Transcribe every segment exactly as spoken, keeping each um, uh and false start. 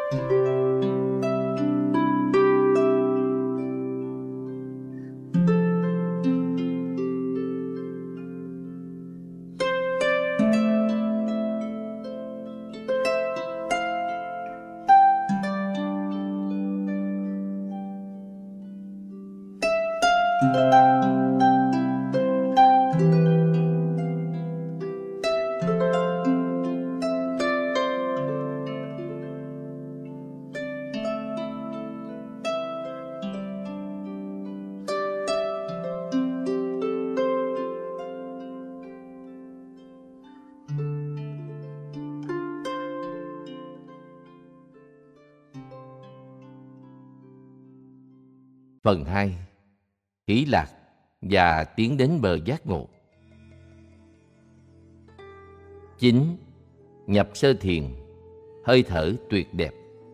Phần hai. Hỷ lạc và tiến đến bờ giác ngộ. Chín. Nhập sơ thiền, hơi thở tuyệt đẹp.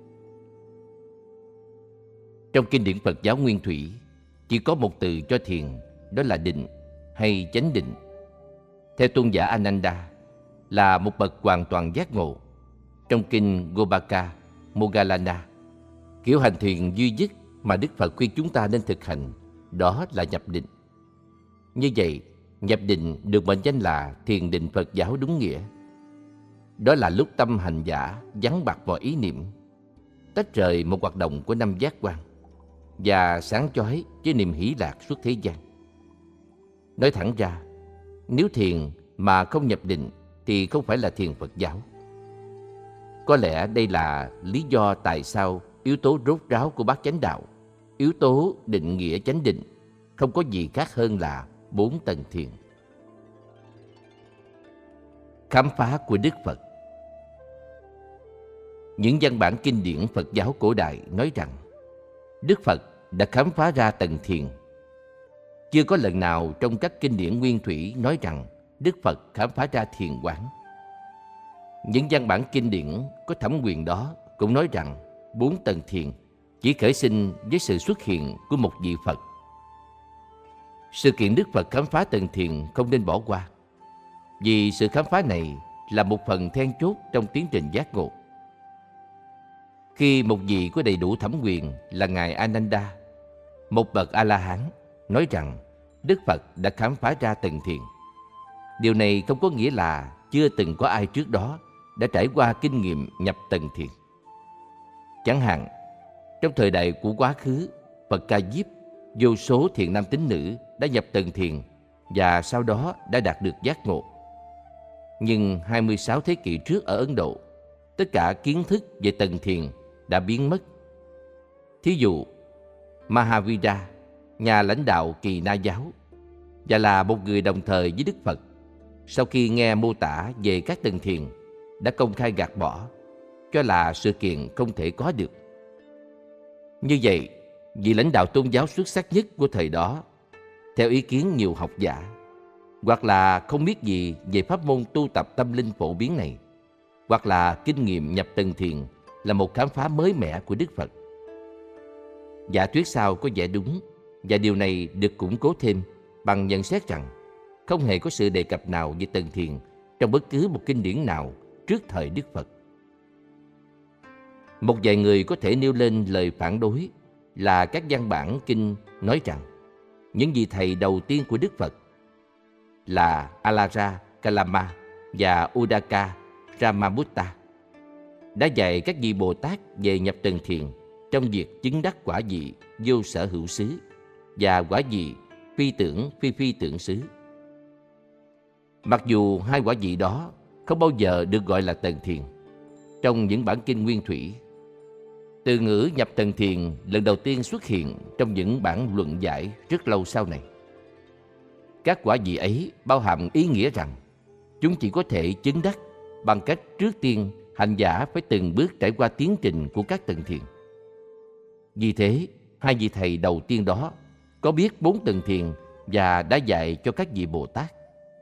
Trong kinh điển Phật giáo Nguyên Thủy, chỉ có một từ cho thiền, đó là định hay chánh định. Theo tôn giả Ananda, là một bậc hoàn toàn giác ngộ. Trong kinh Gopaka Moggallana, kiểu hành thiền duy nhất mà Đức Phật khuyên chúng ta nên thực hành, đó là nhập định. Như vậy, nhập định được mệnh danh là thiền định Phật giáo đúng nghĩa. Đó là lúc tâm hành giả vắng bặt mọi ý niệm, tách rời một hoạt động của năm giác quan và sáng chói với niềm hỷ lạc suốt thế gian. Nói thẳng ra, nếu thiền mà không nhập định thì không phải là thiền Phật giáo. Có lẽ đây là lý do tại sao yếu tố rốt ráo của bát chánh đạo, yếu tố định nghĩa chánh định, không có gì khác hơn là bốn tầng thiền. Khám phá của Đức Phật. Những văn bản kinh điển Phật giáo cổ đại nói rằng Đức Phật đã khám phá ra tầng thiền. Chưa có lần nào trong các kinh điển Nguyên Thủy nói rằng Đức Phật khám phá ra thiền quán. Những văn bản kinh điển có thẩm quyền đó cũng nói rằng bốn tầng thiền chỉ khởi sinh với sự xuất hiện của một vị Phật. Sự kiện Đức Phật khám phá tầng thiền không nên bỏ qua, vì sự khám phá này là một phần then chốt trong tiến trình giác ngộ. Khi một vị có đầy đủ thẩm quyền là Ngài Ananda, một bậc A-la-hán, nói rằng Đức Phật đã khám phá ra tầng thiền, điều này không có nghĩa là chưa từng có ai trước đó đã trải qua kinh nghiệm nhập tầng thiền. Chẳng hạn, trong thời đại của quá khứ, Phật Ca Diếp, vô số thiện nam tín nữ đã nhập tầng thiền và sau đó đã đạt được giác ngộ. Nhưng hai mươi sáu thế kỷ trước ở Ấn Độ, tất cả kiến thức về tầng thiền đã biến mất. Thí dụ, Mahavira, nhà lãnh đạo Kỳ Na giáo, và là một người đồng thời với Đức Phật, sau khi nghe mô tả về các tầng thiền, đã công khai gạt bỏ, cho là sự kiện không thể có được. Như vậy, vị lãnh đạo tôn giáo xuất sắc nhất của thời đó, theo ý kiến nhiều học giả, hoặc là không biết gì về pháp môn tu tập tâm linh phổ biến này, hoặc là kinh nghiệm nhập tầng thiền là một khám phá mới mẻ của Đức Phật. Giả thuyết sau có vẻ đúng, và điều này được củng cố thêm bằng nhận xét rằng không hề có sự đề cập nào về tầng thiền trong bất cứ một kinh điển nào trước thời Đức Phật. Một vài người có thể nêu lên lời phản đối là các văn bản kinh nói rằng những vị thầy đầu tiên của Đức Phật là Alara Kalama và Udaka Ramabutta đã dạy các vị Bồ Tát về nhập tầng thiền trong việc chứng đắc quả vị vô sở hữu xứ và quả vị phi tưởng phi phi tưởng xứ. Mặc dù hai quả vị đó không bao giờ được gọi là tầng thiền, trong những bản kinh Nguyên Thủy, từ ngữ nhập tầng thiền lần đầu tiên xuất hiện trong những bản luận giải rất lâu sau này. Các quả vị ấy bao hàm ý nghĩa rằng chúng chỉ có thể chứng đắc bằng cách trước tiên hành giả phải từng bước trải qua tiến trình của các tầng thiền. Vì thế, hai vị thầy đầu tiên đó có biết bốn tầng thiền và đã dạy cho các vị Bồ Tát.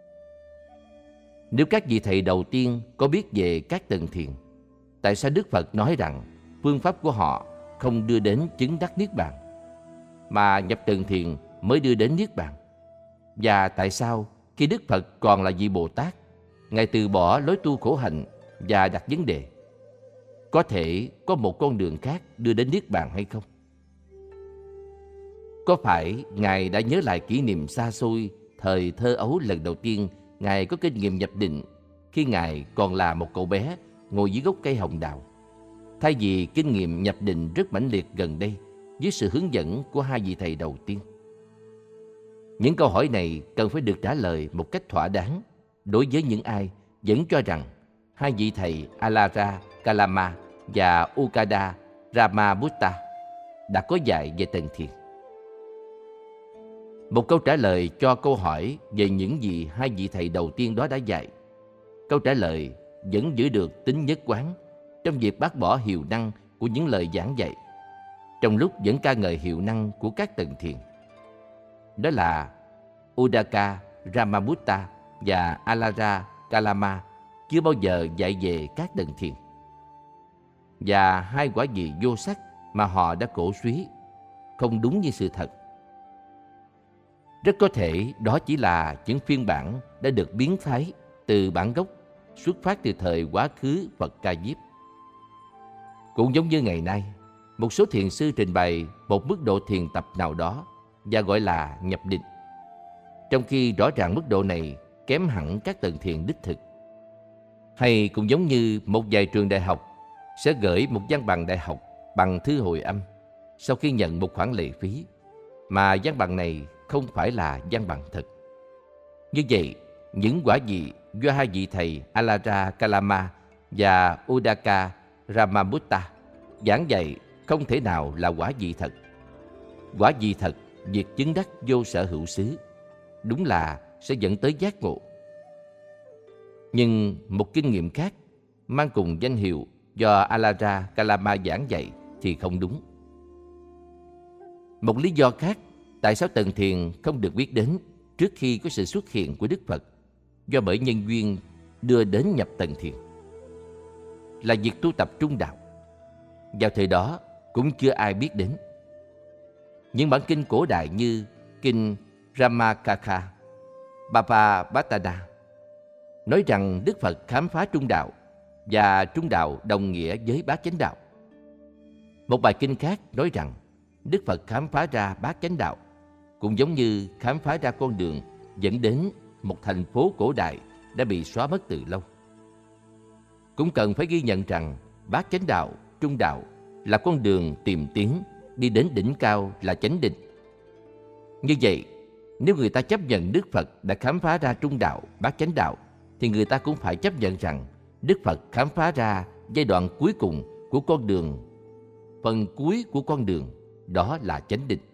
Nếu các vị thầy đầu tiên có biết về các tầng thiền, tại sao Đức Phật nói rằng phương pháp của họ không đưa đến chứng đắc Niết Bàn, mà nhập tầng thiền mới đưa đến Niết Bàn? Và tại sao khi Đức Phật còn là vị Bồ Tát, Ngài từ bỏ lối tu khổ hạnh và đặt vấn đề: có thể có một con đường khác đưa đến Niết Bàn hay không? Có phải Ngài đã nhớ lại kỷ niệm xa xôi thời thơ ấu lần đầu tiên Ngài có kinh nghiệm nhập định khi Ngài còn là một cậu bé ngồi dưới gốc cây hồng đào, thay vì kinh nghiệm nhập định rất mãnh liệt gần đây dưới sự hướng dẫn của hai vị thầy đầu tiên? Những câu hỏi này cần phải được trả lời một cách thỏa đáng đối với những ai vẫn cho rằng hai vị thầy Alara Kalama và Ukada Ramabutta đã có dạy về tầng thiền. Một câu trả lời cho câu hỏi về những gì hai vị thầy đầu tiên đó đã dạy. Câu trả lời vẫn giữ được tính nhất quán trong việc bác bỏ hiệu năng của những lời giảng dạy, trong lúc vẫn ca ngợi hiệu năng của các tầng thiền. Đó là Udaka Ramabutta và Alara Kalama chưa bao giờ dạy về các tầng thiền. Và hai quả vị vô sắc mà họ đã cổ suý không đúng như sự thật. Rất có thể đó chỉ là những phiên bản đã được biến thái từ bản gốc xuất phát từ thời quá khứ Phật Ca Diếp. Cũng giống như ngày nay, một số thiền sư trình bày một mức độ thiền tập nào đó và gọi là nhập định, trong khi rõ ràng mức độ này kém hẳn các tầng thiền đích thực. Hay cũng giống như một vài trường đại học sẽ gửi một văn bằng đại học bằng thư hồi âm sau khi nhận một khoản lệ phí, mà văn bằng này không phải là văn bằng thật. Như vậy, những quả vị do hai vị thầy Alara Kalama và Udaka Ramabutta giảng dạy không thể nào là quả vị thật. Quả vị thật, việc chứng đắc vô sở hữu xứ, đúng là sẽ dẫn tới giác ngộ. Nhưng một kinh nghiệm khác mang cùng danh hiệu do Alara Kalama giảng dạy thì không đúng. Một lý do khác tại sao tầng thiền không được biết đến trước khi có sự xuất hiện của Đức Phật, do bởi nhân duyên đưa đến nhập tầng thiền, là việc tu tập trung đạo. Vào thời đó cũng chưa ai biết đến. Những bản kinh cổ đại như kinh Ramakakha, Bhavabhatana nói rằng Đức Phật khám phá trung đạo, và trung đạo đồng nghĩa với bát chánh đạo. Một bài kinh khác nói rằng Đức Phật khám phá ra bát chánh đạo, cũng giống như khám phá ra con đường dẫn đến một thành phố cổ đại đã bị xóa mất từ lâu. Cũng cần phải ghi nhận rằng bát chánh đạo, trung đạo là con đường tìm tiến đi đến đỉnh cao là chánh định. Như vậy, nếu người ta chấp nhận Đức Phật đã khám phá ra trung đạo, bát chánh đạo, thì người ta cũng phải chấp nhận rằng Đức Phật khám phá ra giai đoạn cuối cùng của con đường, phần cuối của con đường, đó là chánh định.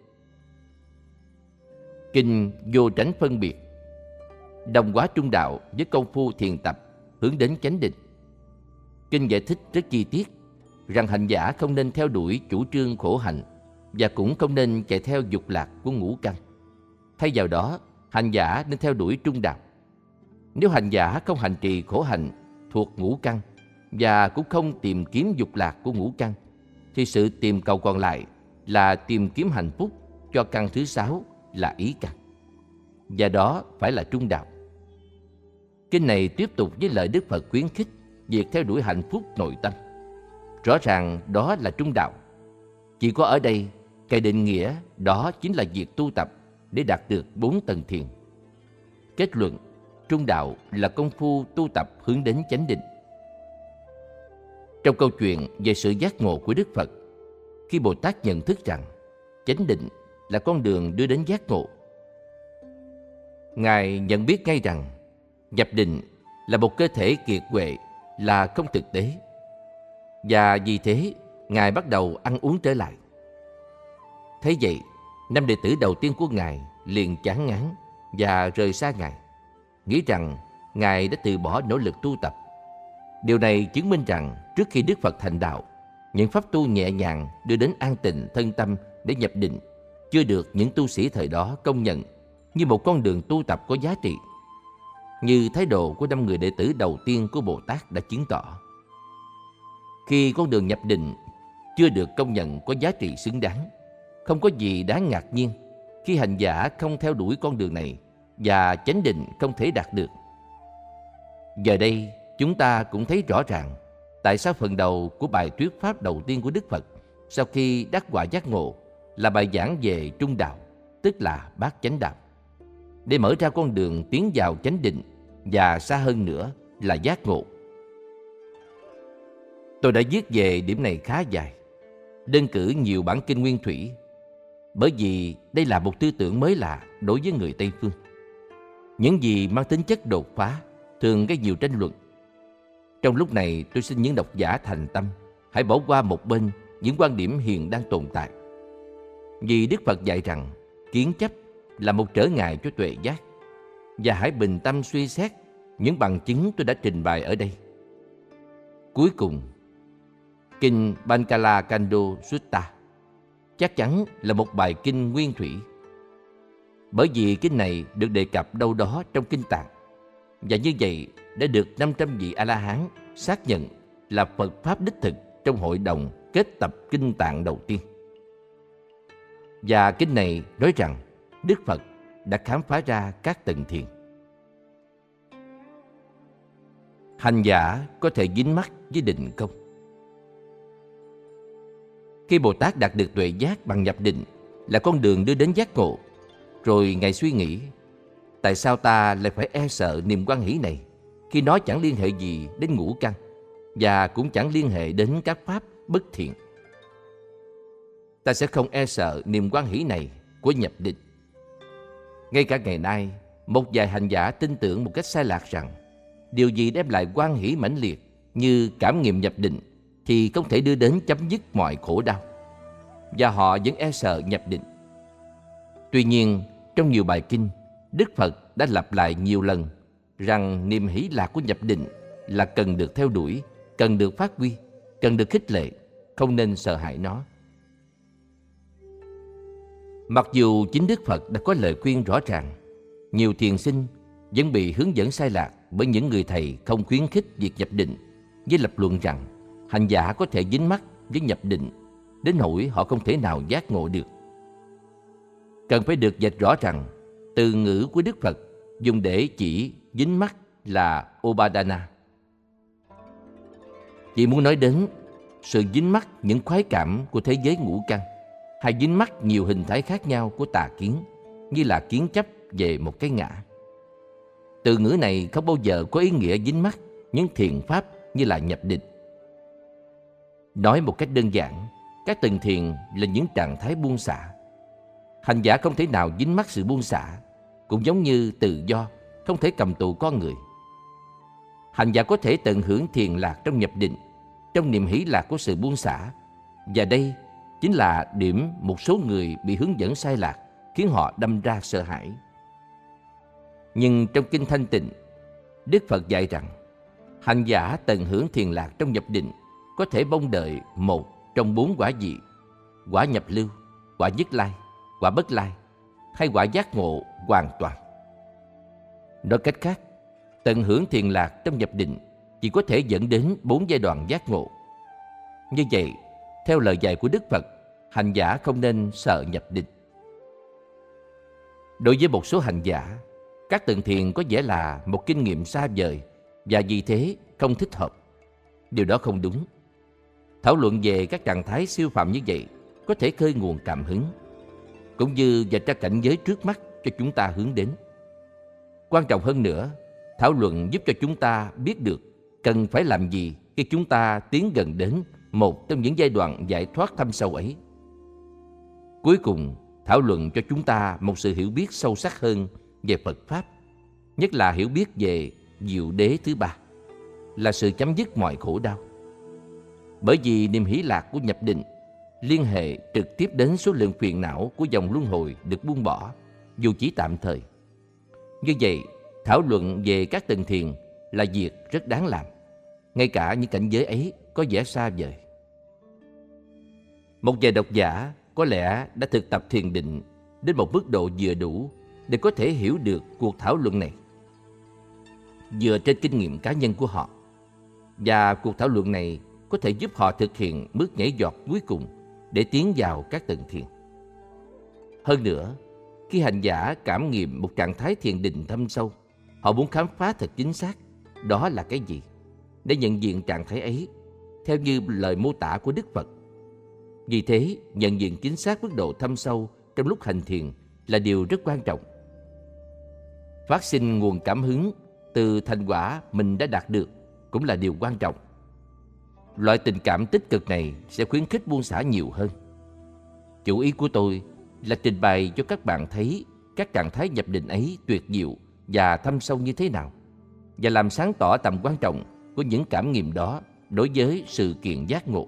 Kinh Vô Tránh phân biệt đồng hóa trung đạo với công phu thiền tập hướng đến chánh định. Kinh giải thích rất chi tiết rằng hành giả không nên theo đuổi chủ trương khổ hạnh và cũng không nên chạy theo dục lạc của ngũ căn. Thay vào đó, hành giả nên theo đuổi trung đạo. Nếu hành giả không hành trì khổ hạnh thuộc ngũ căn và cũng không tìm kiếm dục lạc của ngũ căn, thì sự tìm cầu còn lại là tìm kiếm hạnh phúc cho căn thứ sáu là ý căn, và đó phải là trung đạo. Kinh này tiếp tục với lời Đức Phật khuyến khích việc theo đuổi hạnh phúc nội tâm. Rõ ràng đó là trung đạo. Chỉ có ở đây, cái định nghĩa đó chính là việc tu tập để đạt được bốn tầng thiền. Kết luận, trung đạo là công phu tu tập hướng đến chánh định. Trong câu chuyện về sự giác ngộ của Đức Phật, khi Bồ Tát nhận thức rằng chánh định là con đường đưa đến giác ngộ, Ngài nhận biết ngay rằng nhập định là một cơ thể kiệt quệ, là không thực tế. Và vì thế, Ngài bắt đầu ăn uống trở lại. Thế vậy, năm đệ tử đầu tiên của Ngài liền chán ngán và rời xa Ngài, nghĩ rằng Ngài đã từ bỏ nỗ lực tu tập. Điều này chứng minh rằng trước khi Đức Phật thành đạo, những pháp tu nhẹ nhàng đưa đến an tịnh thân tâm để nhập định chưa được những tu sĩ thời đó công nhận như một con đường tu tập có giá trị, như thái độ của năm người đệ tử đầu tiên của Bồ Tát đã chứng tỏ. Khi con đường nhập định chưa được công nhận có giá trị xứng đáng, không có gì đáng ngạc nhiên khi hành giả không theo đuổi con đường này và chánh định không thể đạt được. Giờ đây, chúng ta cũng thấy rõ ràng tại sao phần đầu của bài thuyết pháp đầu tiên của Đức Phật sau khi đắc quả giác ngộ là bài giảng về trung đạo, tức là bát chánh đạo, để mở ra con đường tiến vào chánh định và xa hơn nữa là giác ngộ. Tôi đã viết về điểm này khá dài, đơn cử nhiều bản kinh nguyên thủy, bởi vì đây là một tư tưởng mới lạ đối với người Tây Phương. Những gì mang tính chất đột phá thường gây nhiều tranh luận. Trong lúc này, tôi xin những độc giả thành tâm hãy bỏ qua một bên những quan điểm hiện đang tồn tại. Vì Đức Phật dạy rằng kiến chấp là một trở ngại cho tuệ giác, và hãy bình tâm suy xét những bằng chứng tôi đã trình bày ở đây. Cuối cùng, kinh Bankala Kando Sutta chắc chắn là một bài kinh nguyên thủy, bởi vì kinh này được đề cập đâu đó trong kinh Tạng, và như vậy đã được năm trăm vị A-la-hán xác nhận là Phật Pháp đích thực trong hội đồng kết tập kinh Tạng đầu tiên. Và kinh này nói rằng Đức Phật đã khám phá ra các tầng thiền. Hành giả có thể dính mắc với định công. Khi Bồ Tát đạt được tuệ giác bằng nhập định là con đường đưa đến giác ngộ, rồi Ngài suy nghĩ, tại sao ta lại phải e sợ niềm hoan hỷ này khi nó chẳng liên hệ gì đến ngũ căn và cũng chẳng liên hệ đến các pháp bất thiện. Ta sẽ không e sợ niềm hoan hỷ này của nhập định. Ngay cả ngày nay, một vài hành giả tin tưởng một cách sai lạc rằng điều gì đem lại hoan hỷ mãnh liệt như cảm nghiệm nhập định thì không thể đưa đến chấm dứt mọi khổ đau, và họ vẫn e sợ nhập định. Tuy nhiên, trong nhiều bài kinh, Đức Phật đã lặp lại nhiều lần rằng niềm hỷ lạc của nhập định là cần được theo đuổi, cần được phát huy, cần được khích lệ, không nên sợ hãi nó. Mặc dù chính Đức Phật đã có lời khuyên rõ ràng, nhiều thiền sinh vẫn bị hướng dẫn sai lạc bởi những người thầy không khuyến khích việc nhập định, với lập luận rằng hành giả có thể dính mắc với nhập định đến nỗi họ không thể nào giác ngộ được. Cần phải được dạch rõ rằng từ ngữ của Đức Phật dùng để chỉ dính mắc là Upadana. Chỉ muốn nói đến sự dính mắc những khoái cảm của thế giới ngũ căn, hay dính mắc nhiều hình thái khác nhau của tà kiến, như là kiến chấp về một cái ngã. Từ ngữ này không bao giờ có ý nghĩa dính mắc những thiền pháp như là nhập định. Nói một cách đơn giản, các tầng thiền là những trạng thái buông xả. Hành giả không thể nào dính mắc sự buông xả, cũng giống như tự do không thể cầm tù con người. Hành giả có thể tận hưởng thiền lạc trong nhập định, trong niềm hỷ lạc của sự buông xả, và đây chính là điểm một số người bị hướng dẫn sai lạc khiến họ đâm ra sợ hãi. Nhưng trong kinh Thanh Tịnh, Đức Phật dạy rằng hành giả tận hưởng thiền lạc trong nhập định có thể mong đợi một trong bốn quả vị: quả nhập lưu, quả nhất lai, quả bất lai, hay quả giác ngộ hoàn toàn. Nói cách khác, tận hưởng thiền lạc trong nhập định chỉ có thể dẫn đến bốn giai đoạn giác ngộ. Như vậy, theo lời dạy của Đức Phật, hành giả không nên sợ nhập định. Đối với một số hành giả, các tầng thiền có vẻ là một kinh nghiệm xa vời và vì thế không thích hợp. Điều đó không đúng. Thảo luận về các trạng thái siêu phàm như vậy có thể khơi nguồn cảm hứng, cũng như vạch ra cảnh giới trước mắt cho chúng ta hướng đến. Quan trọng hơn nữa, thảo luận giúp cho chúng ta biết được cần phải làm gì khi chúng ta tiến gần đến một trong những giai đoạn giải thoát thâm sâu ấy. Cuối cùng, thảo luận cho chúng ta một sự hiểu biết sâu sắc hơn về Phật Pháp, nhất là hiểu biết về diệu đế thứ ba, là sự chấm dứt mọi khổ đau. Bởi vì niềm hỷ lạc của nhập định liên hệ trực tiếp đến số lượng phiền não của dòng luân hồi được buông bỏ, dù chỉ tạm thời. Như vậy, thảo luận về các tầng thiền là việc rất đáng làm, ngay cả những cảnh giới ấy có vẻ xa vời. Một vài độc giả có lẽ đã thực tập thiền định đến một mức độ vừa đủ để có thể hiểu được cuộc thảo luận này, dựa trên kinh nghiệm cá nhân của họ. Và cuộc thảo luận này có thể giúp họ thực hiện bước nhảy vọt cuối cùng để tiến vào các tầng thiền. Hơn nữa, khi hành giả cảm nghiệm một trạng thái thiền định thâm sâu, họ muốn khám phá thật chính xác đó là cái gì. Để nhận diện trạng thái ấy, theo như lời mô tả của Đức Phật. Vì thế, nhận diện chính xác mức độ thâm sâu trong lúc hành thiền là điều rất quan trọng. Phát sinh nguồn cảm hứng từ thành quả mình đã đạt được cũng là điều quan trọng. Loại tình cảm tích cực này sẽ khuyến khích buông xả nhiều hơn. Chủ ý của tôi là trình bày cho các bạn thấy các trạng thái nhập định ấy tuyệt diệu và thâm sâu như thế nào, và làm sáng tỏ tầm quan trọng của những cảm nghiệm đó đối với sự kiện giác ngộ.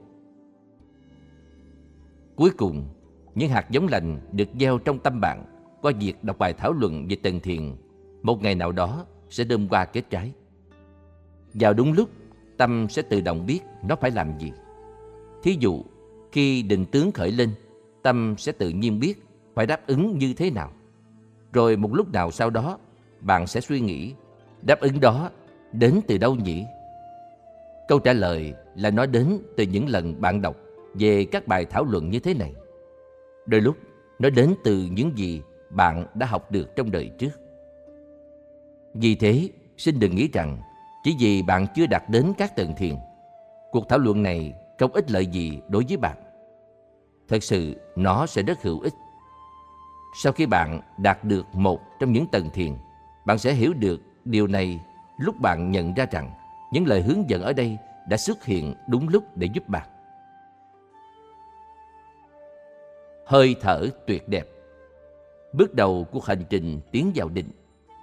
Cuối cùng, những hạt giống lành được gieo trong tâm bạn qua việc đọc bài thảo luận về tầng thiền, một ngày nào đó sẽ đơm hoa kết trái. Vào đúng lúc, tâm sẽ tự động biết nó phải làm gì. Thí dụ, khi định tướng khởi lên, tâm sẽ tự nhiên biết phải đáp ứng như thế nào. Rồi một lúc nào sau đó, bạn sẽ suy nghĩ, đáp ứng đó đến từ đâu nhỉ? Câu trả lời là nó đến từ những lần bạn đọc về các bài thảo luận như thế này. Đôi lúc, nó đến từ những gì bạn đã học được trong đời trước. Vì thế, xin đừng nghĩ rằng chỉ vì bạn chưa đạt đến các tầng thiền, cuộc thảo luận này không ích lợi gì đối với bạn. Thật sự, nó sẽ rất hữu ích. Sau khi bạn đạt được một trong những tầng thiền, bạn sẽ hiểu được điều này lúc bạn nhận ra rằng những lời hướng dẫn ở đây đã xuất hiện đúng lúc để giúp bạn. Hơi thở tuyệt đẹp. Bước đầu của hành trình tiến vào định.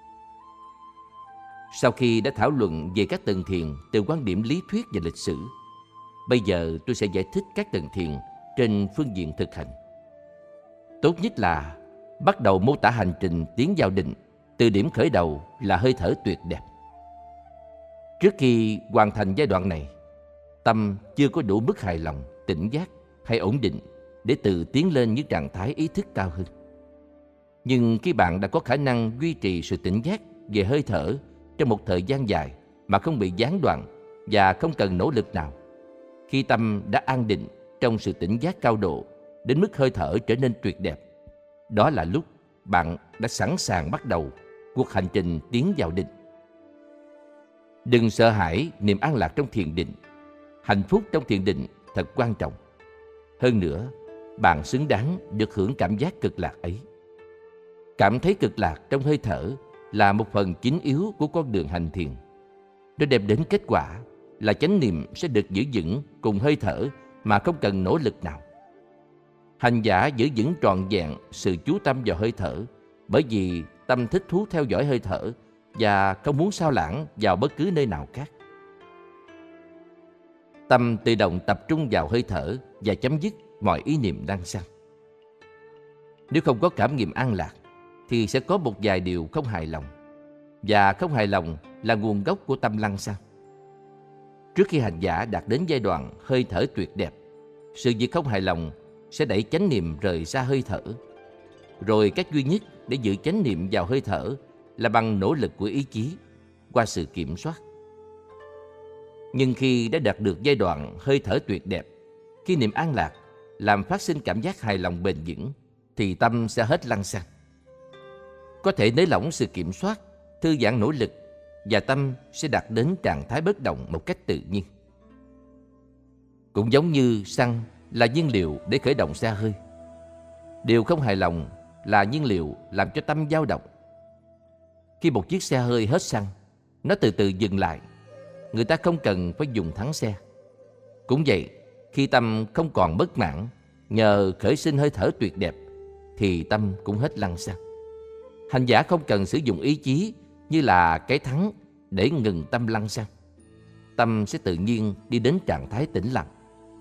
Sau khi đã thảo luận về các tầng thiền từ quan điểm lý thuyết và lịch sử, bây giờ tôi sẽ giải thích các tầng thiền trên phương diện thực hành. Tốt nhất là bắt đầu mô tả hành trình tiến vào định từ điểm khởi đầu là hơi thở tuyệt đẹp. Trước khi hoàn thành giai đoạn này, tâm chưa có đủ mức hài lòng, tỉnh giác hay ổn định để tự tiến lên những trạng thái ý thức cao hơn. Nhưng khi bạn đã có khả năng duy trì sự tỉnh giác về hơi thở trong một thời gian dài mà không bị gián đoạn và không cần nỗ lực nào, khi tâm đã an định trong sự tỉnh giác cao độ đến mức hơi thở trở nên tuyệt đẹp, đó là lúc bạn đã sẵn sàng bắt đầu cuộc hành trình tiến vào định. Đừng sợ hãi niềm an lạc trong thiền định. Hạnh phúc trong thiền định thật quan trọng. Hơn nữa, bạn xứng đáng được hưởng cảm giác cực lạc ấy. Cảm thấy cực lạc trong hơi thở là một phần chính yếu của con đường hành thiền. Nó đem đến kết quả là chánh niệm sẽ được giữ vững cùng hơi thở mà không cần nỗ lực nào. Hành giả giữ vững trọn vẹn sự chú tâm vào hơi thở bởi vì tâm thích thú theo dõi hơi thở và không muốn sao lãng vào bất cứ nơi nào khác. Tâm tự động tập trung vào hơi thở và chấm dứt mọi ý niệm lăng xăng. Nếu không có cảm nghiệm an lạc thì sẽ có một vài điều không hài lòng, và không hài lòng là nguồn gốc của tâm lăng xăng. Trước khi hành giả đạt đến giai đoạn hơi thở tuyệt đẹp, sự việc không hài lòng sẽ đẩy chánh niệm rời xa hơi thở. Rồi cách duy nhất để giữ chánh niệm vào hơi thở là bằng nỗ lực của ý chí, qua sự kiểm soát. Nhưng khi đã đạt được giai đoạn hơi thở tuyệt đẹp, khi niệm an lạc làm phát sinh cảm giác hài lòng bền vững, thì tâm sẽ hết lăng xăng. Có thể nới lỏng sự kiểm soát, thư giãn nỗ lực, và tâm sẽ đạt đến trạng thái bất động một cách tự nhiên. Cũng giống như xăng là nhiên liệu để khởi động xe hơi, điều không hài lòng là nhiên liệu làm cho tâm dao động. Khi một chiếc xe hơi hết xăng, nó từ từ dừng lại. Người ta không cần phải dùng thắng xe. Cũng vậy, khi tâm không còn bất mãn nhờ khởi sinh hơi thở tuyệt đẹp, thì tâm cũng hết lăng xăng. Hành giả không cần sử dụng ý chí như là cái thắng để ngừng tâm lăng xăng. Tâm sẽ tự nhiên đi đến trạng thái tĩnh lặng.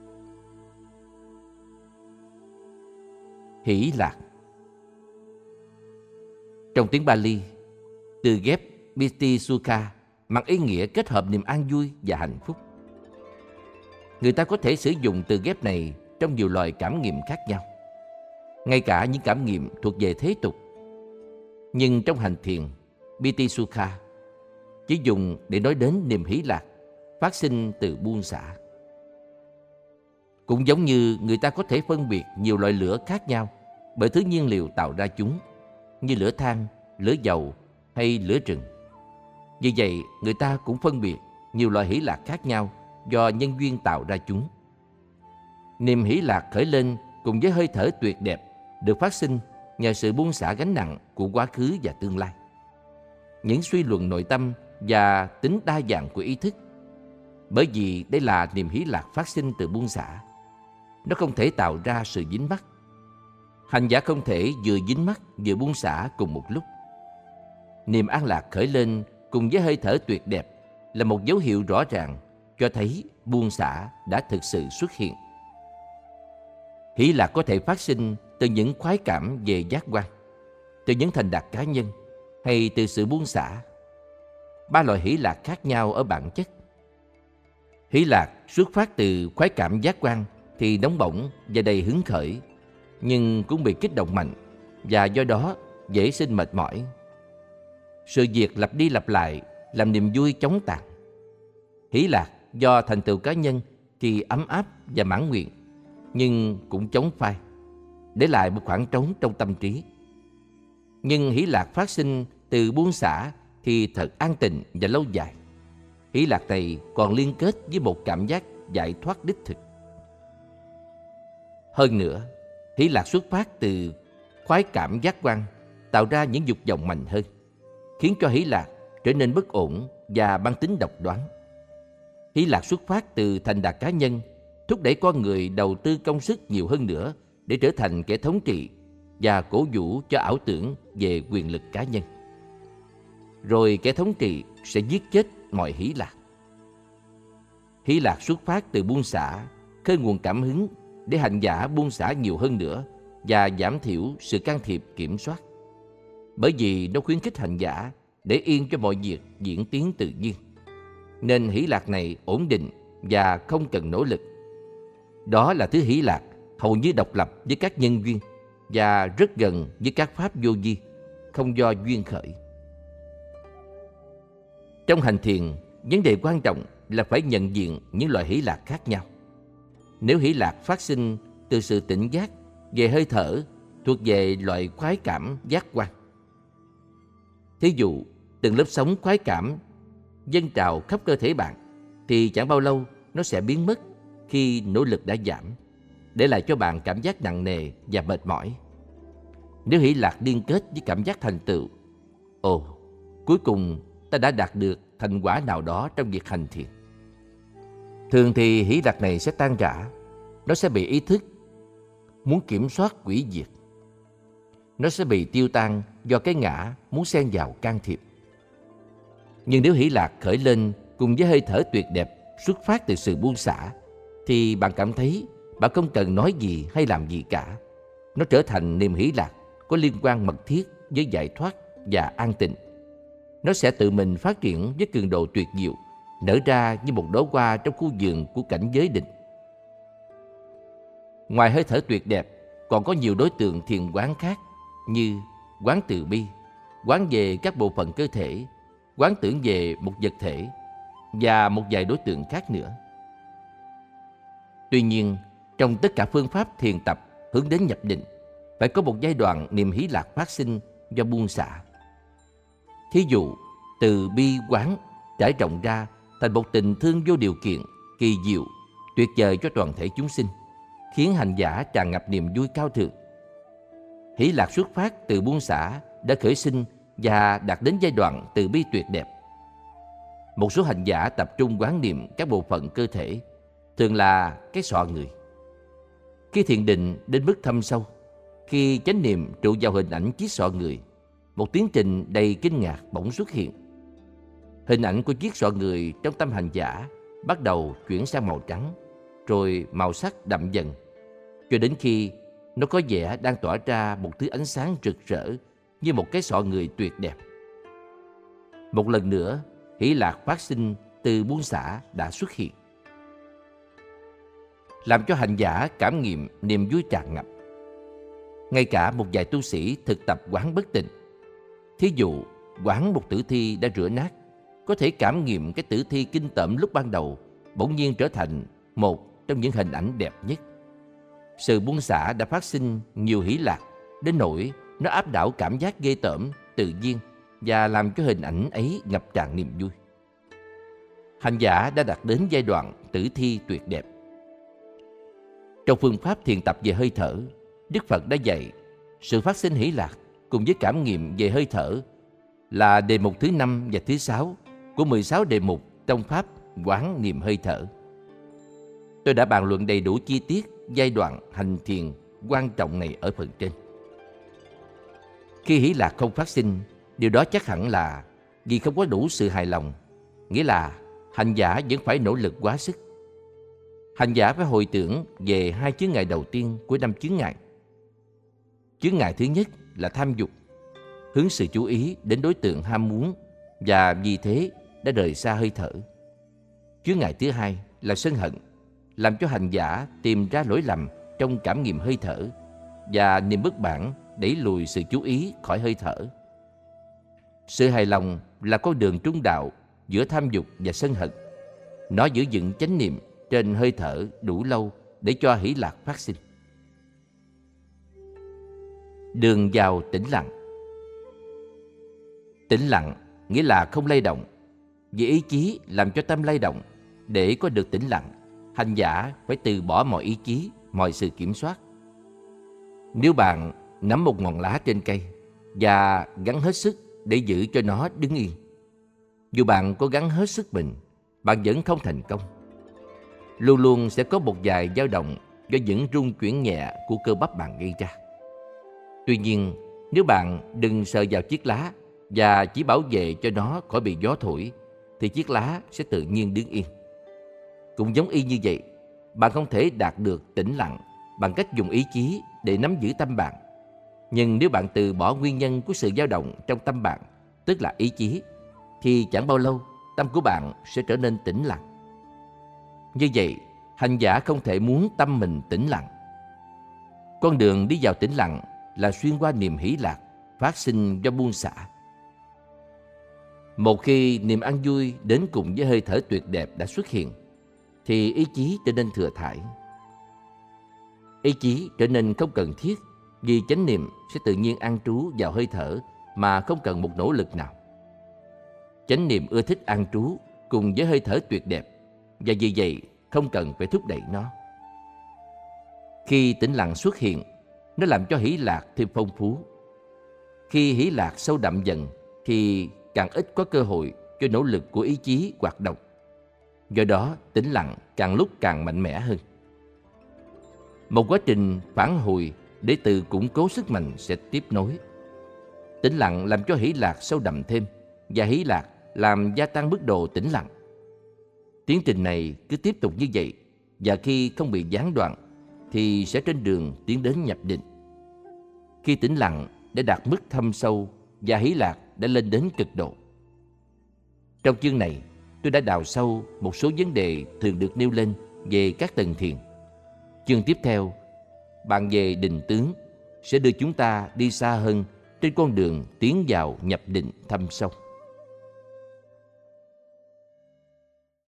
Hỷ lạc. Trong tiếng Pali, từ ghép Piti Sukha mang ý nghĩa kết hợp niềm an vui và hạnh phúc. Người ta có thể sử dụng từ ghép này trong nhiều loại cảm nghiệm khác nhau, ngay cả những cảm nghiệm thuộc về thế tục. Nhưng trong hành thiền, Piti Sukha chỉ dùng để nói đến niềm hỷ lạc phát sinh từ buông xả. Cũng giống như người ta có thể phân biệt nhiều loại lửa khác nhau bởi thứ nhiên liệu tạo ra chúng, như lửa than, lửa dầu hay lửa rừng. Vì vậy, người ta cũng phân biệt nhiều loại hỷ lạc khác nhau do nhân duyên tạo ra chúng. Niềm hỷ lạc khởi lên cùng với hơi thở tuyệt đẹp được phát sinh nhờ sự buông xả gánh nặng của quá khứ và tương lai, những suy luận nội tâm và tính đa dạng của ý thức. Bởi vì đây là niềm hỷ lạc phát sinh từ buông xả, nó không thể tạo ra sự dính mắc. Hành giả không thể vừa dính mắc vừa buông xả cùng một lúc. Niềm an lạc khởi lên cùng với hơi thở tuyệt đẹp là một dấu hiệu rõ ràng cho thấy buông xả đã thực sự xuất hiện. Hỷ lạc có thể phát sinh từ những khoái cảm về giác quan, từ những thành đạt cá nhân, hay từ sự buông xả. Ba loại hỷ lạc khác nhau ở bản chất. Hỷ lạc xuất phát từ khoái cảm giác quan thì nóng bỏng và đầy hứng khởi, nhưng cũng bị kích động mạnh và do đó dễ sinh mệt mỏi. Sự việc lặp đi lặp lại làm niềm vui chóng tàn. Hỷ lạc do thành tựu cá nhân thì ấm áp và mãn nguyện, nhưng cũng chóng phai, để lại một khoảng trống trong tâm trí. Nhưng hỷ lạc phát sinh từ buông xả thì thật an tịnh và lâu dài. Hỷ lạc này còn liên kết với một cảm giác giải thoát đích thực. Hơn nữa, hỷ lạc xuất phát từ khoái cảm giác quan tạo ra những dục vọng mạnh hơn, khiến cho hỷ lạc trở nên bất ổn và mang tính độc đoán. Hỷ lạc xuất phát từ thành đạt cá nhân, thúc đẩy con người đầu tư công sức nhiều hơn nữa để trở thành kẻ thống trị và cổ vũ cho ảo tưởng về quyền lực cá nhân. Rồi kẻ thống trị sẽ giết chết mọi hỷ lạc. Hỷ lạc xuất phát từ buông xả, khơi nguồn cảm hứng để hành giả buông xả nhiều hơn nữa và giảm thiểu sự can thiệp kiểm soát. Bởi vì nó khuyến khích hành giả để yên cho mọi việc diễn tiến tự nhiên, nên hỷ lạc này ổn định và không cần nỗ lực. Đó là thứ hỷ lạc hầu như độc lập với các nhân duyên và rất gần với các pháp vô vi, không do duyên khởi. Trong hành thiền, vấn đề quan trọng là phải nhận diện những loại hỷ lạc khác nhau. Nếu hỷ lạc phát sinh từ sự tỉnh giác về hơi thở, thuộc về loại khoái cảm giác quan. Thí dụ, từng lớp sóng khoái cảm dâng trào khắp cơ thể bạn, thì chẳng bao lâu nó sẽ biến mất khi nỗ lực đã giảm, để lại cho bạn cảm giác nặng nề và mệt mỏi. Nếu hỷ lạc liên kết với cảm giác thành tựu, ồ, cuối cùng ta đã đạt được thành quả nào đó trong việc hành thiền. Thường thì hỷ lạc này sẽ tan rã, nó sẽ bị ý thức muốn kiểm soát hủy diệt. Nó sẽ bị tiêu tan do cái ngã muốn xen vào can thiệp. Nhưng nếu hỷ lạc khởi lên cùng với hơi thở tuyệt đẹp xuất phát từ sự buông xả, thì bạn cảm thấy bạn không cần nói gì hay làm gì cả. Nó trở thành niềm hỷ lạc có liên quan mật thiết với giải thoát và an tịnh. Nó sẽ tự mình phát triển với cường độ tuyệt diệu, nở ra như một đóa hoa trong khu vườn của cảnh giới định. Ngoài hơi thở tuyệt đẹp, còn có nhiều đối tượng thiền quán khác như quán từ bi, quán về các bộ phận cơ thể, quán tưởng về một vật thể và một vài đối tượng khác nữa. Tuy nhiên, trong tất cả phương pháp thiền tập hướng đến nhập định, phải có một giai đoạn niềm hỷ lạc phát sinh do buông xả. Thí dụ, từ bi quán trải rộng ra thành một tình thương vô điều kiện, kỳ diệu, tuyệt vời cho toàn thể chúng sinh, khiến hành giả tràn ngập niềm vui cao thượng. Hỷ lạc xuất phát từ buông xả đã khởi sinh và đạt đến giai đoạn từ bi tuyệt đẹp. Một số hành giả tập trung quán niệm các bộ phận cơ thể, thường là cái sọ người. Khi thiền định đến mức thâm sâu, khi chánh niệm trụ vào hình ảnh chiếc sọ người, một tiến trình đầy kinh ngạc bỗng xuất hiện. Hình ảnh của chiếc sọ người trong tâm hành giả bắt đầu chuyển sang màu trắng, rồi màu sắc đậm dần, cho đến khi nó có vẻ đang tỏa ra một thứ ánh sáng rực rỡ như một cái sọ người tuyệt đẹp. Một lần nữa, hỷ lạc phát sinh từ buông xả đã xuất hiện, làm cho hành giả cảm nghiệm niềm vui tràn ngập. Ngay cả một vài tu sĩ thực tập quán bất tịnh, thí dụ quán một tử thi đã rửa nát, có thể cảm nghiệm cái tử thi kinh tởm lúc ban đầu bỗng nhiên trở thành một trong những hình ảnh đẹp nhất. Sự buông xả đã phát sinh nhiều hỷ lạc đến nỗi nó áp đảo cảm giác ghê tởm tự nhiên và làm cho hình ảnh ấy ngập tràn niềm vui. hành giả đã đạt đến giai đoạn tử thi tuyệt đẹp. Trong phương pháp thiền tập về hơi thở, Đức Phật đã dạy sự phát sinh hỷ lạc cùng với cảm nghiệm về hơi thở là đề mục thứ năm và thứ sáu của mười sáu đề mục trong pháp quán niệm hơi thở. Tôi đã bàn luận đầy đủ chi tiết giai đoạn hành thiền quan trọng này ở phần trên. Khi hỷ lạc không phát sinh, điều đó chắc hẳn là vì không có đủ sự hài lòng, nghĩa là hành giả vẫn phải nỗ lực quá sức. Hành giả phải hồi tưởng về hai chướng ngại đầu tiên của năm chướng ngại. Chướng ngại thứ nhất là tham dục, hướng sự chú ý đến đối tượng ham muốn và vì thế đã rời xa hơi thở. Chướng ngại thứ hai là sân hận, làm cho hành giả tìm ra lỗi lầm trong cảm nghiệm hơi thở và niềm bất mãn đẩy lùi sự chú ý khỏi hơi thở. Sự hài lòng là con đường trung đạo giữa tham dục và sân hận. Nó giữ vững chánh niệm trên hơi thở đủ lâu để cho hỷ lạc phát sinh. Đường vào tĩnh lặng. Tĩnh lặng nghĩa là không lay động. Vì ý chí làm cho tâm lay động, để có được tĩnh lặng, hành giả phải từ bỏ mọi ý chí, mọi sự kiểm soát. Nếu bạn nắm một ngọn lá trên cây và gắng hết sức để giữ cho nó đứng yên, dù bạn có gắng hết sức mình, bạn vẫn không thành công. Luôn luôn sẽ có một vài dao động do những rung chuyển nhẹ của cơ bắp bạn gây ra. Tuy nhiên, nếu bạn đừng sờ vào chiếc lá và chỉ bảo vệ cho nó khỏi bị gió thổi, thì chiếc lá sẽ tự nhiên đứng yên. Cũng giống y như vậy, bạn không thể đạt được tĩnh lặng bằng cách dùng ý chí để nắm giữ tâm bạn. Nhưng nếu bạn từ bỏ nguyên nhân của sự dao động trong tâm bạn, tức là ý chí, thì chẳng bao lâu tâm của bạn sẽ trở nên tĩnh lặng. Như vậy, hành giả không thể muốn tâm mình tĩnh lặng. Con đường đi vào tĩnh lặng là xuyên qua niềm hỷ lạc phát sinh do buông xả. Một khi niềm an vui đến cùng với hơi thở tuyệt đẹp đã xuất hiện, thì ý chí trở nên thừa thãi. Ý chí trở nên không cần thiết, vì chánh niệm sẽ tự nhiên an trú vào hơi thở mà không cần một nỗ lực nào. Chánh niệm ưa thích an trú cùng với hơi thở tuyệt đẹp, và vì vậy không cần phải thúc đẩy nó. Khi tĩnh lặng xuất hiện, nó làm cho hỷ lạc thêm phong phú. Khi hỷ lạc sâu đậm dần, thì càng ít có cơ hội cho nỗ lực của ý chí hoạt động. Do đó, tĩnh lặng càng lúc càng mạnh mẽ hơn. Một quá trình phản hồi để từ củng cố sức mạnh sẽ tiếp nối. Tĩnh lặng làm cho hỷ lạc sâu đậm thêm, và hỷ lạc làm gia tăng mức độ tĩnh lặng. Tiến trình này cứ tiếp tục như vậy, và khi không bị gián đoạn, thì sẽ trên đường tiến đến nhập định. Khi tĩnh lặng đã đạt mức thâm sâu và hỷ lạc đã lên đến cực độ. Trong chương này, tôi đã đào sâu một số vấn đề thường được nêu lên về các tầng thiền. Chương tiếp theo, bàn về định tướng, sẽ đưa chúng ta đi xa hơn trên con đường tiến vào nhập định thâm sâu.